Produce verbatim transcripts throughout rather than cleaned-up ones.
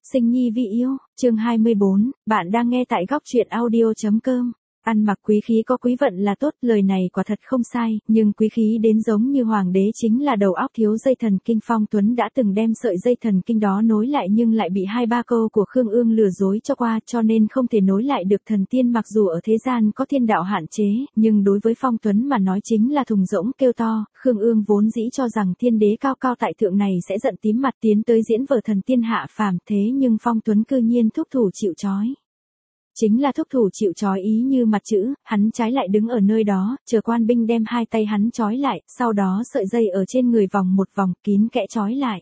Sinh nhi vi yêu, chương hai mươi bốn, bạn đang nghe tại góc truyện audio.com. Ăn mặc quý khí có quý vận là tốt, lời này quả thật không sai, nhưng quý khí đến giống như hoàng đế chính là đầu óc thiếu dây thần kinh. Phong Tuấn đã từng đem sợi dây thần kinh đó nối lại nhưng lại bị hai ba câu của Khương Ương lừa dối cho qua, cho nên không thể nối lại được. Thần tiên mặc dù ở thế gian có thiên đạo hạn chế, nhưng đối với Phong Tuấn mà nói chính là thùng rỗng kêu to. Khương Ương vốn dĩ cho rằng thiên đế cao cao tại thượng này sẽ giận tím mặt tiến tới diễn vở thần tiên hạ phàm, thế nhưng Phong Tuấn cư nhiên thúc thủ chịu trói. Chính là thúc thủ chịu trói ý như mặt chữ, hắn trái lại đứng ở nơi đó, chờ quan binh đem hai tay hắn trói lại, sau đó sợi dây ở trên người vòng một vòng kín kẽ trói lại.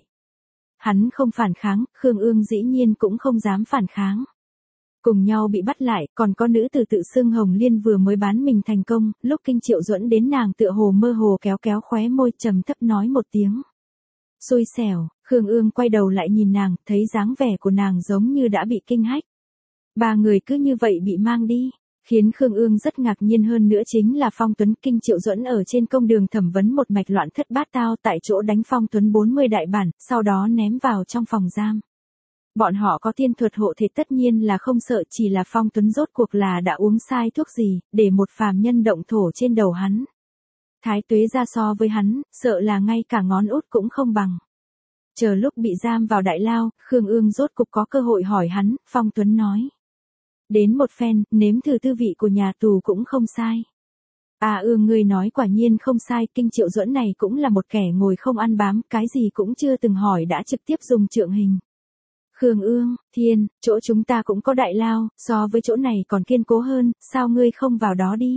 Hắn không phản kháng, Khương Ương dĩ nhiên cũng không dám phản kháng. Cùng nhau bị bắt lại, còn có nữ tử tự xưng Hồng Liên vừa mới bán mình thành công, lúc Kinh Triệu Duẫn đến nàng tựa hồ mơ hồ kéo kéo khóe môi trầm thấp nói một tiếng. Xui xẻo, Khương Ương quay đầu lại nhìn nàng, thấy dáng vẻ của nàng giống như đã bị kinh hách. Ba người cứ như vậy bị mang đi, khiến Khương Ương rất ngạc nhiên hơn nữa chính là Phong Tuấn. Kinh Triệu Duẫn ở trên công đường thẩm vấn một mạch loạn thất bát tao, tại chỗ đánh Phong Tuấn bốn mươi đại bản, sau đó ném vào trong phòng giam. Bọn họ có tiên thuật hộ thể tất nhiên là không sợ, chỉ là Phong Tuấn rốt cuộc là đã uống sai thuốc gì, để một phàm nhân động thổ trên đầu hắn. Thái tuế ra so với hắn, sợ là ngay cả ngón út cũng không bằng. Chờ lúc bị giam vào đại lao, Khương Ương rốt cục có cơ hội hỏi hắn, Phong Tuấn nói. Đến một phen, nếm thử tư vị của nhà tù cũng không sai. À Ương ngươi nói quả nhiên không sai, Kinh Triệu Duẫn này cũng là một kẻ ngồi không ăn bám, cái gì cũng chưa từng hỏi đã trực tiếp dùng trượng hình. Khương Ương, thiên, chỗ chúng ta cũng có đại lao, so với chỗ này còn kiên cố hơn, sao ngươi không vào đó đi.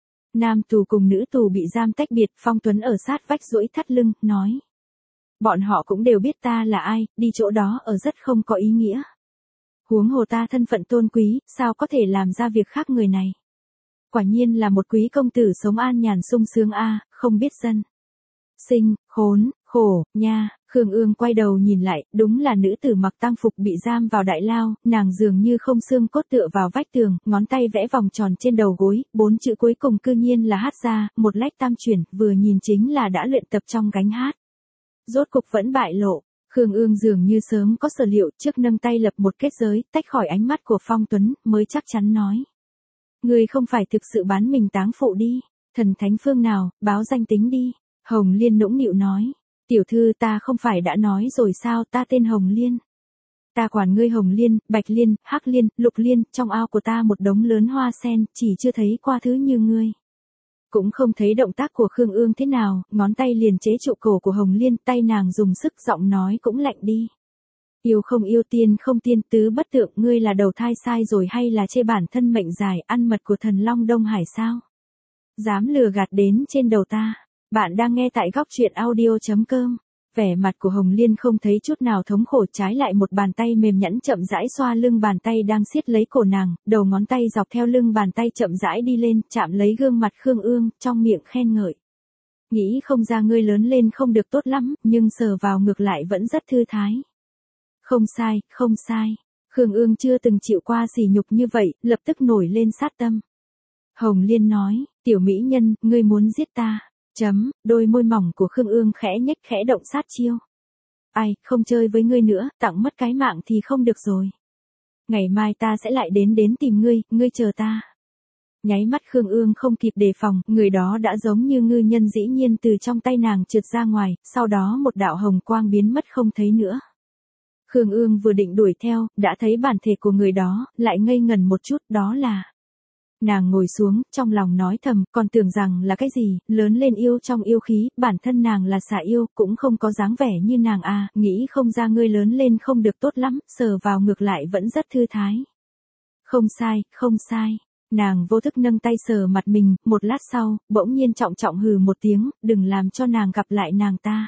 Nam tù cùng nữ tù bị giam tách biệt, Phong Tuấn ở sát vách duỗi thắt lưng, nói. Bọn họ cũng đều biết ta là ai, đi chỗ đó ở rất không có ý nghĩa. Huống hồ ta thân phận tôn quý, sao có thể làm ra việc khác người này. Quả nhiên là một quý công tử sống an nhàn sung sướng a, không biết dân. Sinh, khốn, khổ, nha. Khương Ương quay đầu nhìn lại, đúng là nữ tử mặc tang phục bị giam vào đại lao, nàng dường như không xương cốt tựa vào vách tường, ngón tay vẽ vòng tròn trên đầu gối, bốn chữ cuối cùng cư nhiên là hát ra, một lách tam chuyển, vừa nhìn chính là đã luyện tập trong gánh hát. Rốt cục vẫn bại lộ. Khương Ương dường như sớm có sở liệu, trước nâng tay lập một kết giới, tách khỏi ánh mắt của Phong Tuấn, mới chắc chắn nói. Người không phải thực sự bán mình táng phụ đi, thần thánh phương nào, báo danh tính đi. Hồng Liên nũng nịu nói, tiểu thư ta không phải đã nói rồi sao, ta tên Hồng Liên. Ta quản ngươi Hồng Liên, Bạch Liên, Hắc Liên, Lục Liên, trong ao của ta một đống lớn hoa sen, chỉ chưa thấy qua thứ như ngươi. Cũng không thấy động tác của Khương Ương thế nào, ngón tay liền chế trụ cổ của Hồng Liên, tay nàng dùng sức, giọng nói cũng lạnh đi. Yêu không yêu, tiên không tiên, tứ bất tượng, ngươi là đầu thai sai rồi hay là chê bản thân mệnh dài, ăn mật của thần Long Đông Hải sao? Dám lừa gạt đến trên đầu ta. Bạn đang nghe tại góc truyện audio.com. Vẻ mặt của Hồng Liên không thấy chút nào thống khổ, trái lại một bàn tay mềm nhẵn chậm rãi xoa lưng bàn tay đang siết lấy cổ nàng, đầu ngón tay dọc theo lưng bàn tay chậm rãi đi lên, chạm lấy gương mặt Khương Ương, trong miệng khen ngợi. Nghĩ không ra ngươi lớn lên không được tốt lắm, nhưng sờ vào ngược lại vẫn rất thư thái. Không sai, không sai. Khương Ương chưa từng chịu qua sỉ nhục như vậy, lập tức nổi lên sát tâm. Hồng Liên nói, tiểu mỹ nhân, ngươi muốn giết ta. Chấm, đôi môi mỏng của Khương Ương khẽ nhếch, khẽ động sát chiêu. Ai, không chơi với ngươi nữa, tặng mất cái mạng thì không được rồi. Ngày mai ta sẽ lại đến đến tìm ngươi, ngươi chờ ta. Nháy mắt Khương Ương không kịp đề phòng, người đó đã giống như ngư nhân dĩ nhiên từ trong tay nàng trượt ra ngoài, sau đó một đạo hồng quang biến mất không thấy nữa. Khương Ương vừa định đuổi theo, đã thấy bản thể của người đó, lại ngây ngần một chút, đó là... Nàng ngồi xuống, trong lòng nói thầm, còn tưởng rằng là cái gì, lớn lên yêu trong yêu khí, bản thân nàng là xà yêu, cũng không có dáng vẻ như nàng à, nghĩ không ra ngươi lớn lên không được tốt lắm, sờ vào ngược lại vẫn rất thư thái. Không sai, không sai. Nàng vô thức nâng tay sờ mặt mình, một lát sau, bỗng nhiên trọng trọng hừ một tiếng, đừng làm cho nàng gặp lại nàng ta.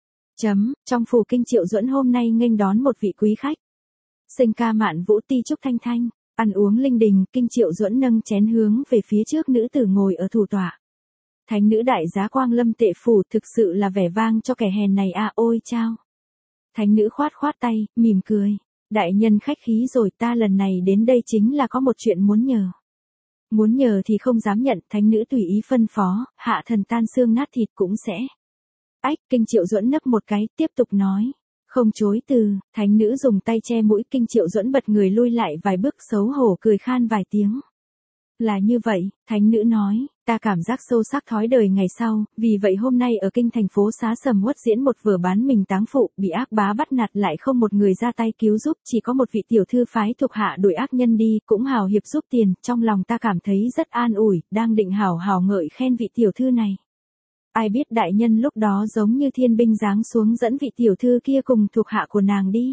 Chấm, trong phủ Kinh Triệu Duẫn hôm nay nghênh đón một vị quý khách. Sinh ca mạn vũ ti trúc thanh thanh. Ăn uống linh đình, Kinh Triệu Duẫn nâng chén hướng về phía trước nữ tử ngồi ở thủ tọa. Thánh nữ đại giá quang lâm tệ phủ, thực sự là vẻ vang cho kẻ hèn này à, ôi chao. Thánh nữ khoát khoát tay, mỉm cười. Đại nhân khách khí rồi, ta lần này đến đây chính là có một chuyện muốn nhờ. Muốn nhờ thì không dám nhận, thánh nữ tùy ý phân phó, hạ thần tan xương nát thịt cũng sẽ. Ách, Kinh Triệu Duẫn nấp một cái, tiếp tục nói. Không chối từ, thánh nữ dùng tay che mũi, Kinh Triệu Duẫn bật người lui lại vài bước, xấu hổ cười khan vài tiếng. Là như vậy, thánh nữ nói, ta cảm giác sâu sắc thói đời ngày sau, vì vậy hôm nay ở kinh thành phố xá sầm uất diễn một vở bán mình táng phụ, bị ác bá bắt nạt lại không một người ra tay cứu giúp, chỉ có một vị tiểu thư phái thuộc hạ đuổi ác nhân đi, cũng hào hiệp giúp tiền, trong lòng ta cảm thấy rất an ủi, đang định hào hào ngợi khen vị tiểu thư này. Ai biết đại nhân lúc đó giống như thiên binh giáng xuống dẫn vị tiểu thư kia cùng thuộc hạ của nàng đi.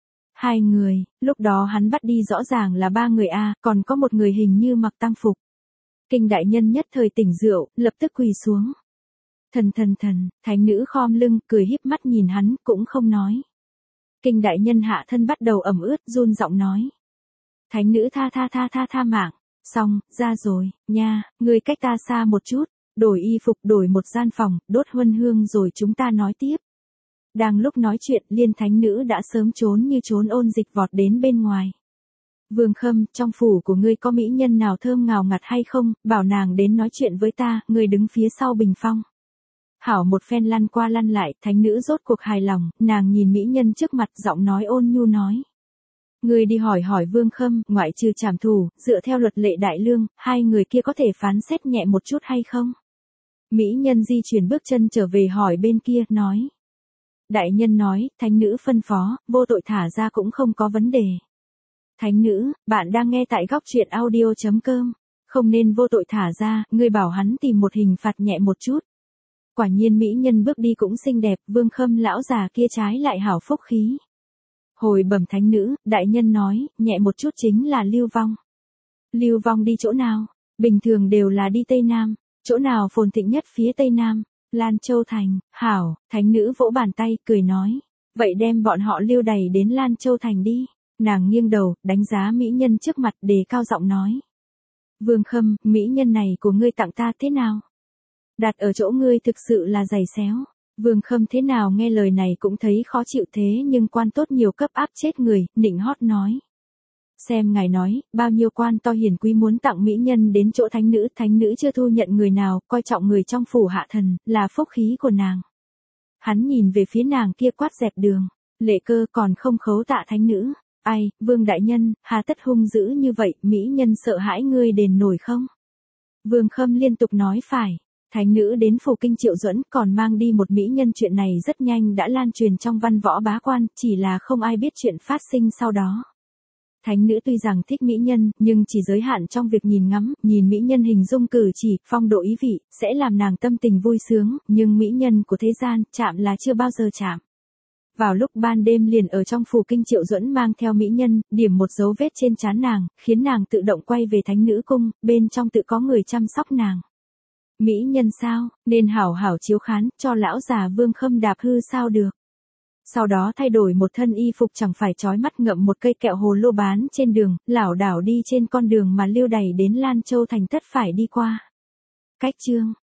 Hai người, lúc đó hắn bắt đi rõ ràng là ba người a, còn có một người hình như mặc tang phục. Kinh đại nhân nhất thời tỉnh rượu, lập tức quỳ xuống. Thần thần thần, thánh nữ khom lưng, cười híp mắt nhìn hắn, cũng không nói. Kinh đại nhân hạ thân bắt đầu ẩm ướt, run giọng nói. Thánh nữ tha tha tha tha tha mạng, xong, ra rồi, nha, ngươi cách ta xa một chút, đổi y phục, đổi một gian phòng, đốt huân hương rồi chúng ta nói tiếp. Đang lúc nói chuyện, Liên thánh nữ đã sớm trốn như trốn ôn dịch vọt đến bên ngoài. Vương Khâm, trong phủ của ngươi có mỹ nhân nào thơm ngào ngạt hay không, bảo nàng đến nói chuyện với ta, ngươi đứng phía sau bình phong. Hảo một phen lăn qua lăn lại, thánh nữ rốt cuộc hài lòng, nàng nhìn mỹ nhân trước mặt, giọng nói ôn nhu nói. Ngươi đi hỏi hỏi Vương Khâm, ngoại trừ trảm thù, dựa theo luật lệ đại lương, hai người kia có thể phán xét nhẹ một chút hay không? Mỹ nhân di chuyển bước chân trở về hỏi bên kia, nói. Đại nhân nói, thánh nữ phân phó, vô tội thả ra cũng không có vấn đề. Thánh nữ, bạn đang nghe tại góc truyện audio chấm com, không nên vô tội thả ra, ngươi bảo hắn tìm một hình phạt nhẹ một chút. Quả nhiên mỹ nhân bước đi cũng xinh đẹp, Vương Khâm lão già kia trái lại hảo phúc khí. Hồi bẩm thánh nữ, đại nhân nói, nhẹ một chút chính là Lưu Vong. Lưu Vong đi chỗ nào? Bình thường đều là đi Tây Nam, chỗ nào phồn thịnh nhất phía Tây Nam? Lan Châu Thành. Hảo, thánh nữ vỗ bàn tay, cười nói. Vậy đem bọn họ lưu đày đến Lan Châu Thành đi. Nàng nghiêng đầu, đánh giá mỹ nhân trước mặt, đề cao giọng nói. Vương Khâm, mỹ nhân này của ngươi tặng ta thế nào? Đặt ở chỗ ngươi thực sự là giày xéo. Vương Khâm thế nào nghe lời này cũng thấy khó chịu, thế nhưng quan tốt nhiều cấp áp chết người, nịnh hót nói. Xem ngài nói, bao nhiêu quan to hiển quý muốn tặng mỹ nhân đến chỗ thánh nữ, thánh nữ chưa thu nhận người nào, coi trọng người trong phủ hạ thần, là phúc khí của nàng. Hắn nhìn về phía nàng kia quát dẹp đường, Lệ Cơ còn không khấu tạ thánh nữ. Ai, Vương đại nhân, hà tất hung dữ như vậy, mỹ nhân sợ hãi ngươi đền nổi không? Vương Khâm liên tục nói phải. Thánh nữ đến phủ Kinh Triệu Duẫn còn mang đi một mỹ nhân, chuyện này rất nhanh đã lan truyền trong văn võ bá quan, chỉ là không ai biết chuyện phát sinh sau đó. Thánh nữ tuy rằng thích mỹ nhân, nhưng chỉ giới hạn trong việc nhìn ngắm, nhìn mỹ nhân hình dung cử chỉ, phong độ ý vị, sẽ làm nàng tâm tình vui sướng, nhưng mỹ nhân của thế gian, chạm là chưa bao giờ chạm. Vào lúc ban đêm liền ở trong phủ Kinh Triệu Duẫn mang theo mỹ nhân, điểm một dấu vết trên trán nàng, khiến nàng tự động quay về thánh nữ cung, bên trong tự có người chăm sóc nàng. Mỹ nhân sao, nên hảo hảo chiếu khán, cho lão già Vương Khâm đạp hư sao được. Sau đó thay đổi một thân y phục chẳng phải chói mắt, ngậm một cây kẹo hồ lô bán trên đường, lảo đảo đi trên con đường mà lưu đày đến Lan Châu Thành tất phải đi qua. Cách chương